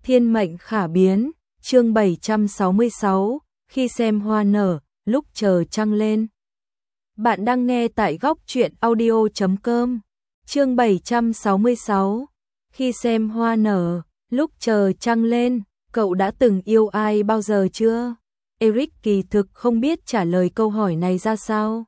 Thiên mệnh khả biến, chương 766, khi xem hoa nở, lúc chờ trăng lên. Bạn đang nghe tại góc truyện audio.com, chương 766, khi xem hoa nở, lúc chờ trăng lên, cậu đã từng yêu ai bao giờ chưa? Eric kỳ thực không biết trả lời câu hỏi này ra sao.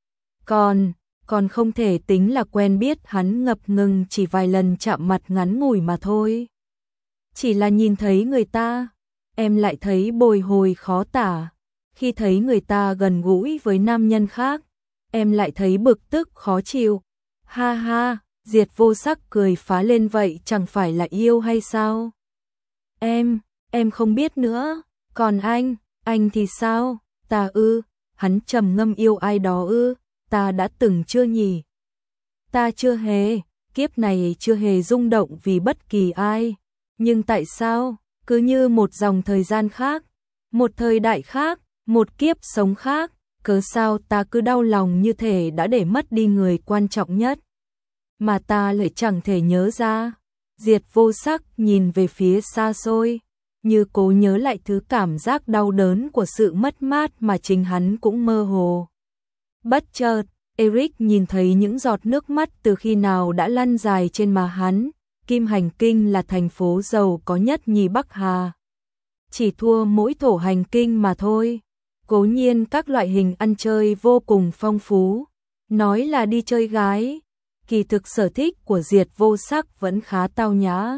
Còn không thể tính là quen biết, hắn ngập ngừng chỉ vài lần chạm mặt ngắn ngủi mà thôi. Chỉ là nhìn thấy người ta, em lại thấy bồi hồi khó tả. Khi thấy người ta gần gũi với nam nhân khác, em lại thấy bực tức khó chịu. Ha ha, Diệt Vô Sắc cười phá lên, vậy chẳng phải là yêu hay sao? Em không biết nữa. Còn anh thì sao? Ta ư? Hắn trầm ngâm, yêu ai đó ư? Ta đã từng chưa nhỉ? Ta chưa hề, kiếp này chưa hề rung động vì bất kỳ ai. Nhưng tại sao, cứ như một dòng thời gian khác, một thời đại khác, một kiếp sống khác, cớ sao ta cứ đau lòng như thể đã để mất đi người quan trọng nhất, mà ta lại chẳng thể nhớ ra. Diệt Vô Sắc nhìn về phía xa xôi, như cố nhớ lại thứ cảm giác đau đớn của sự mất mát mà chính hắn cũng mơ hồ. Bất chợt, Eric nhìn thấy những giọt nước mắt từ khi nào đã lăn dài trên má hắn. Kim Hành Kinh là thành phố giàu có nhất nhì Bắc Hà, chỉ thua mỗi Thổ Hành Kinh mà thôi. Cố nhiên các loại hình ăn chơi vô cùng phong phú, nói là đi chơi gái, kỳ thực sở thích của Diệt Vô Sắc vẫn khá tao nhã.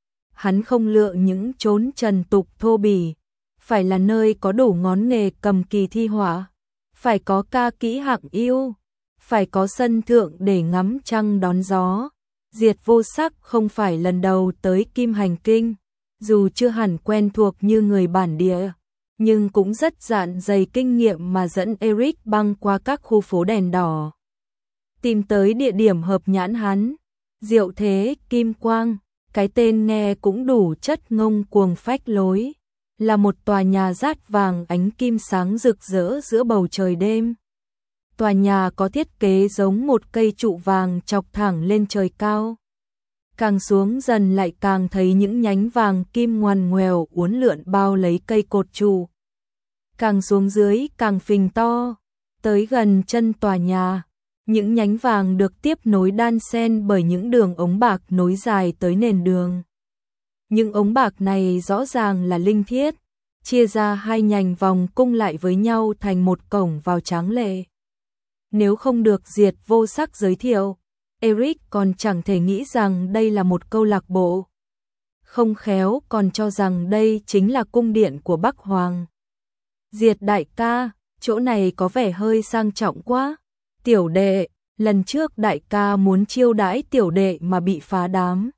Hắn không lựa những chốn trần tục thô bỉ, phải là nơi có đủ ngón nghề cầm kỳ thi họa, phải có ca kỹ hạng yêu, phải có sân thượng để ngắm trăng đón gió. Diệt Vô Sắc không phải lần đầu tới Kim Hành Kinh, dù chưa hẳn quen thuộc như người bản địa, nhưng cũng rất dạn dày kinh nghiệm mà dẫn Eric băng qua các khu phố đèn đỏ, tìm tới địa điểm hợp nhãn hắn. Diệu Thế Kim Quang, cái tên nghe cũng đủ chất ngông cuồng phách lối, là một tòa nhà dát vàng ánh kim sáng rực rỡ giữa bầu trời đêm. Tòa nhà có thiết kế giống một cây trụ vàng chọc thẳng lên trời cao. Càng xuống dần lại càng thấy những nhánh vàng kim ngoằn ngoèo uốn lượn bao lấy cây cột trụ. Càng xuống dưới càng phình to, tới gần chân tòa nhà, những nhánh vàng được tiếp nối đan xen bởi những đường ống bạc nối dài tới nền đường. Những ống bạc này rõ ràng là linh thiết, chia ra hai nhành vòng cung lại với nhau thành một cổng vào tráng lệ. Nếu không được Diệt Vô Sắc giới thiệu, Eric còn chẳng thể nghĩ rằng đây là một câu lạc bộ. Không khéo còn cho rằng đây chính là cung điện của Bắc Hoàng. Diệt đại ca, chỗ này có vẻ hơi sang trọng quá. Tiểu đệ, lần trước đại ca muốn chiêu đãi tiểu đệ mà bị phá đám.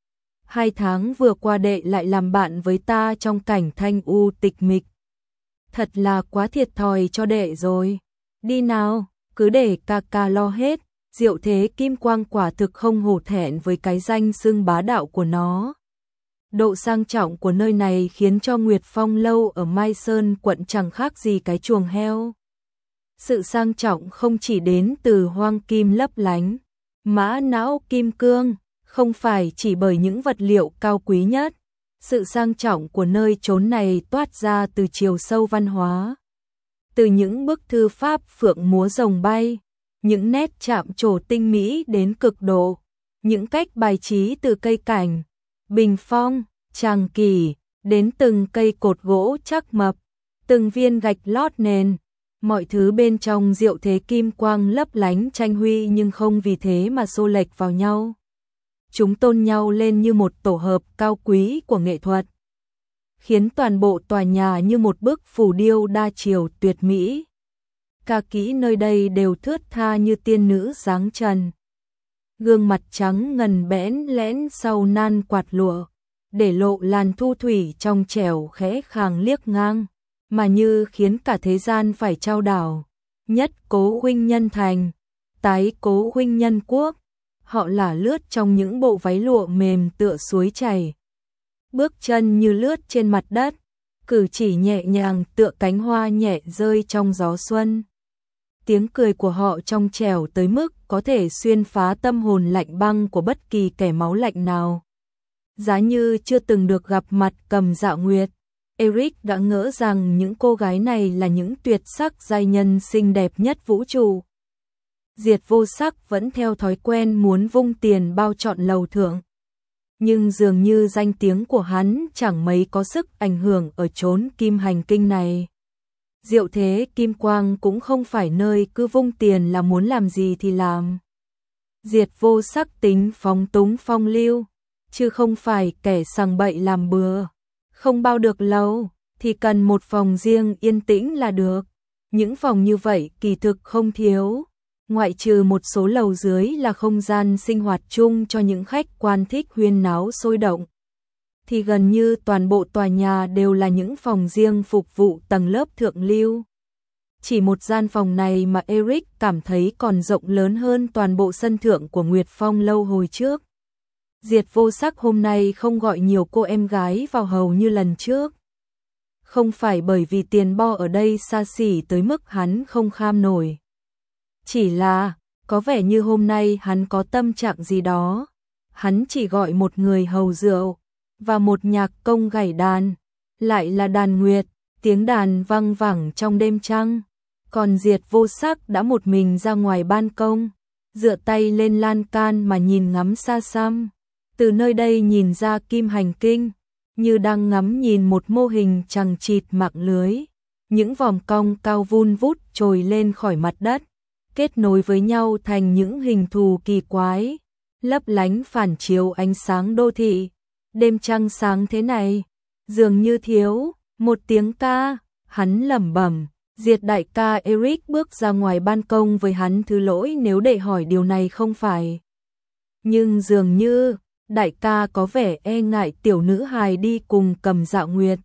2 tháng vừa qua đệ lại làm bạn với ta trong cảnh thanh u tịch mịch. Thật là quá thiệt thòi cho đệ rồi. Đi nào, cứ để ca ca lo hết. Diệu Thế Kim Quang quả thực không hổ thẹn với cái danh xưng bá đạo của nó. Độ sang trọng của nơi này khiến cho Nguyệt Phong lâu ở Mai Sơn quận chẳng khác gì cái chuồng heo. Sự sang trọng không chỉ đến từ hoang kim lấp lánh, mã não kim cương, không phải chỉ bởi những vật liệu cao quý nhất. Sự sang trọng của nơi chốn này toát ra từ chiều sâu văn hóa. Từ những bức thư pháp phượng múa rồng bay, những nét chạm trổ tinh mỹ đến cực độ, những cách bài trí từ cây cảnh, bình phong, tràng kỷ, đến từng cây cột gỗ chắc mập, từng viên gạch lót nền, mọi thứ bên trong Diệu Thế Kim Quang lấp lánh tranh huy nhưng không vì thế mà xô lệch vào nhau. Chúng tôn nhau lên như một tổ hợp cao quý của nghệ thuật, khiến toàn bộ tòa nhà như một bức phù điêu đa chiều tuyệt mỹ. Ca kỹ nơi đây đều thướt tha như tiên nữ dáng trần. Gương mặt trắng ngần bẽn lẽn sau nan quạt lụa, để lộ làn thu thủy trong trẻo khẽ khàng liếc ngang, mà như khiến cả thế gian phải chao đảo. Nhất Cố huynh nhân thành, tái Cố huynh nhân quốc, họ lả lướt trong những bộ váy lụa mềm tựa suối chảy. Bước chân như lướt trên mặt đất, cử chỉ nhẹ nhàng tựa cánh hoa nhẹ rơi trong gió xuân. Tiếng cười của họ trong trẻo tới mức có thể xuyên phá tâm hồn lạnh băng của bất kỳ kẻ máu lạnh nào. Giá như chưa từng được gặp mặt Cầm Dạo Nguyệt, Eric đã ngỡ rằng những cô gái này là những tuyệt sắc giai nhân xinh đẹp nhất vũ trụ. Diệt Vô Sắc vẫn theo thói quen muốn vung tiền bao trọn lầu thượng. Nhưng dường như danh tiếng của hắn chẳng mấy có sức ảnh hưởng ở chốn Kim Hành Kinh này. Diệu thế Kim Quang cũng không phải nơi cứ vung tiền là muốn làm gì thì làm. Diệt Vô Sắc tính phóng túng phong lưu, chứ không phải kẻ sằng bậy làm bừa. Không bao được lâu, thì cần một phòng riêng yên tĩnh là được. Những phòng như vậy kỳ thực không thiếu. Ngoại trừ một số lầu dưới là không gian sinh hoạt chung cho những khách quan thích huyên náo sôi động, thì gần như toàn bộ tòa nhà đều là những phòng riêng phục vụ tầng lớp thượng lưu. Chỉ một gian phòng này mà Eric cảm thấy còn rộng lớn hơn toàn bộ sân thượng của Nguyệt Phong lâu hồi trước. Diệt Vô Sắc hôm nay không gọi nhiều cô em gái vào hầu như lần trước. Không phải bởi vì tiền bo ở đây xa xỉ tới mức hắn không kham nổi. Chỉ là, có vẻ như hôm nay hắn có tâm trạng gì đó. Hắn chỉ gọi một người hầu rượu, và một nhạc công gảy đàn. Lại là đàn nguyệt, tiếng đàn vang vẳng trong đêm trăng. Còn Diệt Vô Sắc đã một mình ra ngoài ban công, dựa tay lên lan can mà nhìn ngắm xa xăm. Từ nơi đây nhìn ra Kim Hành Kinh, như đang ngắm nhìn một mô hình chằng chịt mạng lưới. Những vòm cong cao vun vút trồi lên khỏi mặt đất, kết nối với nhau thành những hình thù kỳ quái, lấp lánh phản chiếu ánh sáng đô thị. Đêm trăng sáng thế này, dường như thiếu một tiếng ca, hắn lẩm bẩm. Diệt đại ca. Eric bước ra ngoài ban công với hắn thứ lỗi nếu để hỏi điều này không phải. Nhưng dường như, đại ca có vẻ e ngại tiểu nữ hài đi cùng Cầm Dạo Nguyệt.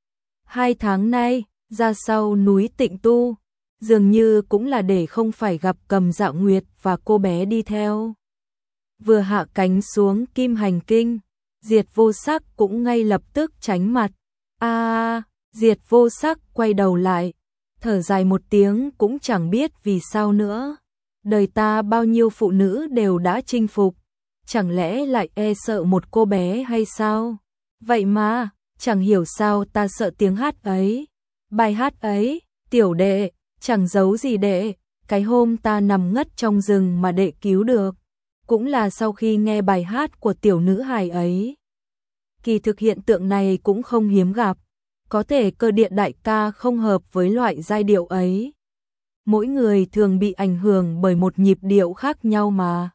2 tháng nay, ra sau núi Tịnh Tu, dường như cũng là để không phải gặp Cầm Dạo Nguyệt và cô bé đi theo. Vừa hạ cánh xuống Kim Hành Kinh, Diệt Vô Sắc cũng ngay lập tức tránh mặt. Diệt Vô Sắc quay đầu lại, thở dài một tiếng cũng chẳng biết vì sao nữa. Đời ta bao nhiêu phụ nữ đều đã chinh phục, chẳng lẽ lại e sợ một cô bé hay sao? Vậy mà, chẳng hiểu sao ta sợ tiếng hát ấy. Bài hát ấy, tiểu đệ, chẳng giấu gì đệ, cái hôm ta nằm ngất trong rừng mà đệ cứu được, cũng là sau khi nghe bài hát của tiểu nữ hài ấy. Kỳ thực hiện tượng này cũng không hiếm gặp, có thể Cơ Điện đại ca không hợp với loại giai điệu ấy. Mỗi người thường bị ảnh hưởng bởi một nhịp điệu khác nhau mà.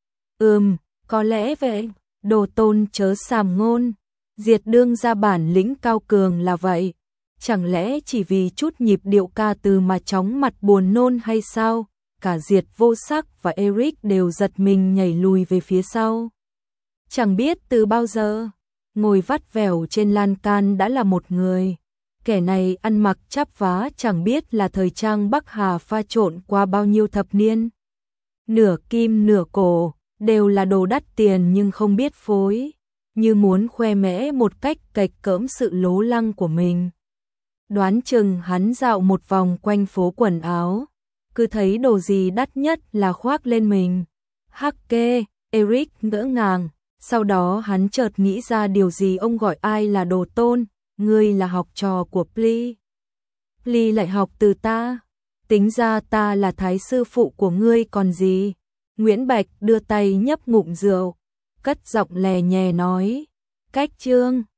Có lẽ vậy, đồ tôn chớ sàm ngôn, Diệt đương ra bản lĩnh cao cường là vậy. Chẳng lẽ chỉ vì chút nhịp điệu ca từ mà chóng mặt buồn nôn hay sao? Cả Diệt Vô Sắc và Eric đều giật mình nhảy lùi về phía sau. Chẳng biết từ bao giờ, ngồi vắt vẻo trên lan can đã là một người. Kẻ này ăn mặc chắp vá chẳng biết là thời trang Bắc Hà pha trộn qua bao nhiêu thập niên. Nửa kim nửa cổ, đều là đồ đắt tiền nhưng không biết phối, như muốn khoe mẽ một cách cạch cỡm sự lố lăng của mình. Đoán chừng hắn dạo một vòng quanh phố quần áo, cứ thấy đồ gì đắt nhất là khoác lên mình. Hắc kê, Eric ngỡ ngàng, sau đó hắn chợt nghĩ ra điều gì. Ông gọi ai là đồ tôn, ngươi là học trò của Pli. Pli lại học từ ta, tính ra ta là thái sư phụ của ngươi còn gì. Nguyễn Bạch đưa tay nhấp ngụm rượu, cất giọng lè nhè nói, cách chương.